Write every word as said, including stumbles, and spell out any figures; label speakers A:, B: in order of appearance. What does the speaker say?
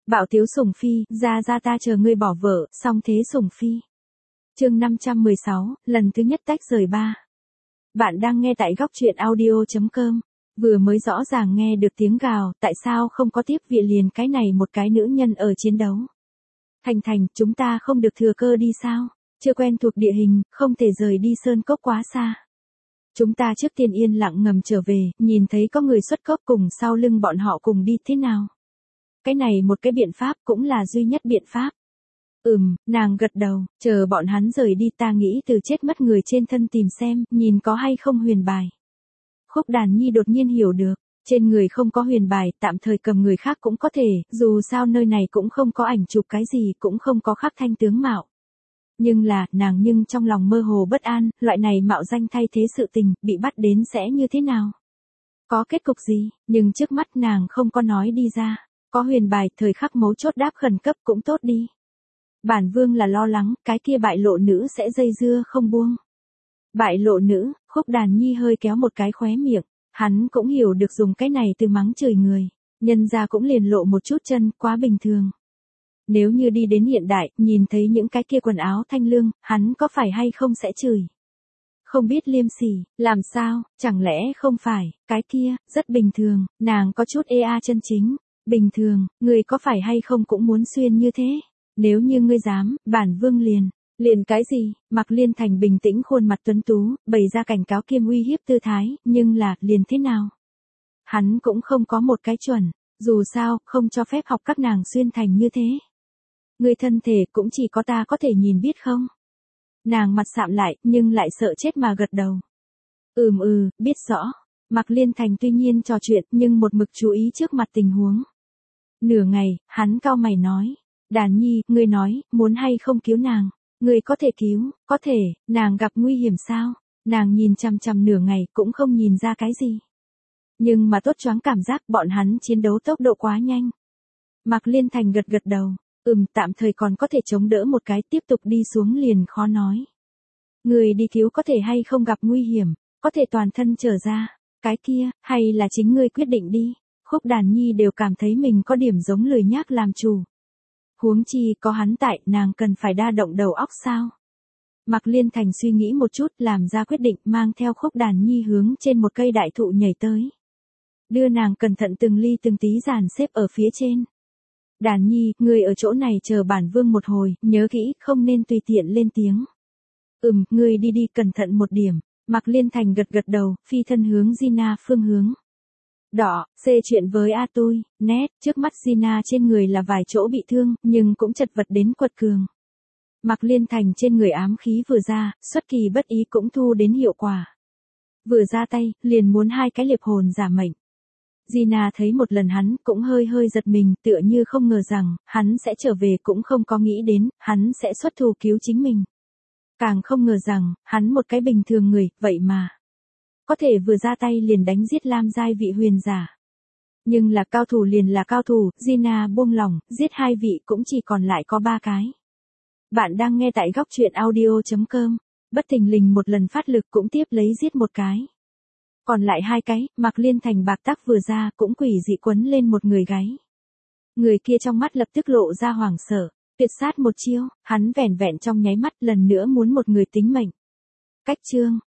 A: Bạo tiếu sủng phi, ra ra ta chờ ngươi bỏ vợ, xong thế sủng phi. Chương năm trăm mười sáu, lần thứ nhất tách rời ba. Bạn đang nghe tại góc truyện audio chấm com. Vừa mới rõ ràng nghe được tiếng gào, tại sao không có tiếp viện liền cái này một cái nữ nhân ở chiến đấu. Thành Thành, chúng ta không được thừa cơ đi sao? Chưa quen thuộc địa hình, không thể rời đi sơn cốc quá xa. Chúng ta trước tiên yên lặng ngầm trở về, nhìn thấy có người xuất cốc cùng sau lưng bọn họ cùng đi thế nào. Cái này một cái biện pháp cũng là duy nhất biện pháp. Ừm, nàng gật đầu, chờ bọn hắn rời đi ta nghĩ từ chết mất người trên thân tìm xem, nhìn có hay không huyền bài. Khúc Đàn Nhi đột nhiên hiểu được, trên người không có huyền bài, tạm thời cầm người khác cũng có thể, dù sao nơi này cũng không có ảnh chụp cái gì, cũng không có khắc thanh tướng mạo. Nhưng là, nàng nhưng trong lòng mơ hồ bất an, loại này mạo danh thay thế sự tình, bị bắt đến sẽ như thế nào? Có kết cục gì, nhưng trước mắt nàng không có nói đi ra. Có huyền bài, thời khắc mấu chốt đáp khẩn cấp cũng tốt đi. Bản vương là lo lắng, cái kia bại lộ nữ sẽ dây dưa không buông. Bại lộ nữ, Khúc Đàn Nhi hơi kéo một cái khóe miệng, hắn cũng hiểu được dùng cái này từ mắng chửi người, nhân ra cũng liền lộ một chút chân, quá bình thường. Nếu như đi đến hiện đại, nhìn thấy những cái kia quần áo thanh lương, hắn có phải hay không sẽ chửi. Không biết liêm sỉ, làm sao, chẳng lẽ không phải, cái kia, rất bình thường, nàng có chút ê a chân chính. Bình thường, người có phải hay không cũng muốn xuyên như thế. Nếu như ngươi dám, bản vương liền. Liền cái gì? Mạc Liên Thành bình tĩnh khuôn mặt tuấn tú, bày ra cảnh cáo kiêm uy hiếp tư thái, nhưng là, liền thế nào? Hắn cũng không có một cái chuẩn, dù sao, không cho phép học các nàng xuyên thành như thế. Người thân thể cũng chỉ có ta có thể nhìn biết không? Nàng mặt sạm lại, nhưng lại sợ chết mà gật đầu. Ừm ừ, biết rõ. Mạc Liên Thành tuy nhiên trò chuyện, nhưng một mực chú ý trước mặt tình huống. Nửa ngày, hắn cau mày nói. Đàn Nhi, ngươi nói, muốn hay không cứu nàng? Ngươi có thể cứu, có thể, nàng gặp nguy hiểm sao? Nàng nhìn chằm chằm nửa ngày cũng không nhìn ra cái gì. Nhưng mà tốt choáng cảm giác bọn hắn chiến đấu tốc độ quá nhanh. Mạc Liên Thành gật gật đầu. Ừm, tạm thời còn có thể chống đỡ một cái, tiếp tục đi xuống liền khó nói. Người đi cứu có thể hay không gặp nguy hiểm, có thể toàn thân trở ra. Cái kia, hay là chính ngươi quyết định đi. Khúc Đàn Nhi đều cảm thấy mình có điểm giống lười nhác làm chủ. Huống chi có hắn tại, nàng cần phải đa động đầu óc sao? Mạc Liên Thành suy nghĩ một chút, làm ra quyết định, mang theo Khúc Đàn Nhi hướng trên một cây đại thụ nhảy tới. Đưa nàng cẩn thận từng ly từng tí dàn xếp ở phía trên. Đàn Nhi, ngươi ở chỗ này chờ bản vương một hồi, nhớ kỹ, không nên tùy tiện lên tiếng. Ừm, ngươi đi đi, cẩn thận một điểm. Mạc Liên Thành gật gật đầu, phi thân hướng Gina phương hướng. Đỏ, xê chuyện với A Tui, nét, trước mắt Gina trên người là vài chỗ bị thương, nhưng cũng chật vật đến quật cường. Mạc Liên Thành trên người ám khí vừa ra, xuất kỳ bất ý cũng thu đến hiệu quả. Vừa ra tay, liền muốn hai cái liệp hồn giả mệnh. Gina thấy một lần hắn, cũng hơi hơi giật mình, tựa như không ngờ rằng, hắn sẽ trở về cũng không có nghĩ đến, hắn sẽ xuất thủ cứu chính mình. Càng không ngờ rằng, hắn một cái bình thường người, vậy mà. Có thể vừa ra tay liền đánh giết Lam giai vị huyền giả. Nhưng là cao thủ liền là cao thủ, Gina buông lòng, giết hai vị cũng chỉ còn lại có ba cái. Bạn đang nghe tại góc truyện audio chấm com, bất thình lình một lần phát lực cũng tiếp lấy giết một cái. Còn lại hai cái, Mạc Liên Thành bạc tắc vừa ra cũng quỷ dị quấn lên một người gáy. Người kia trong mắt lập tức lộ ra hoảng sợ, tuyệt sát một chiêu, hắn vẻn vẹn trong nháy mắt lần nữa muốn một người tính mệnh. Cách chương,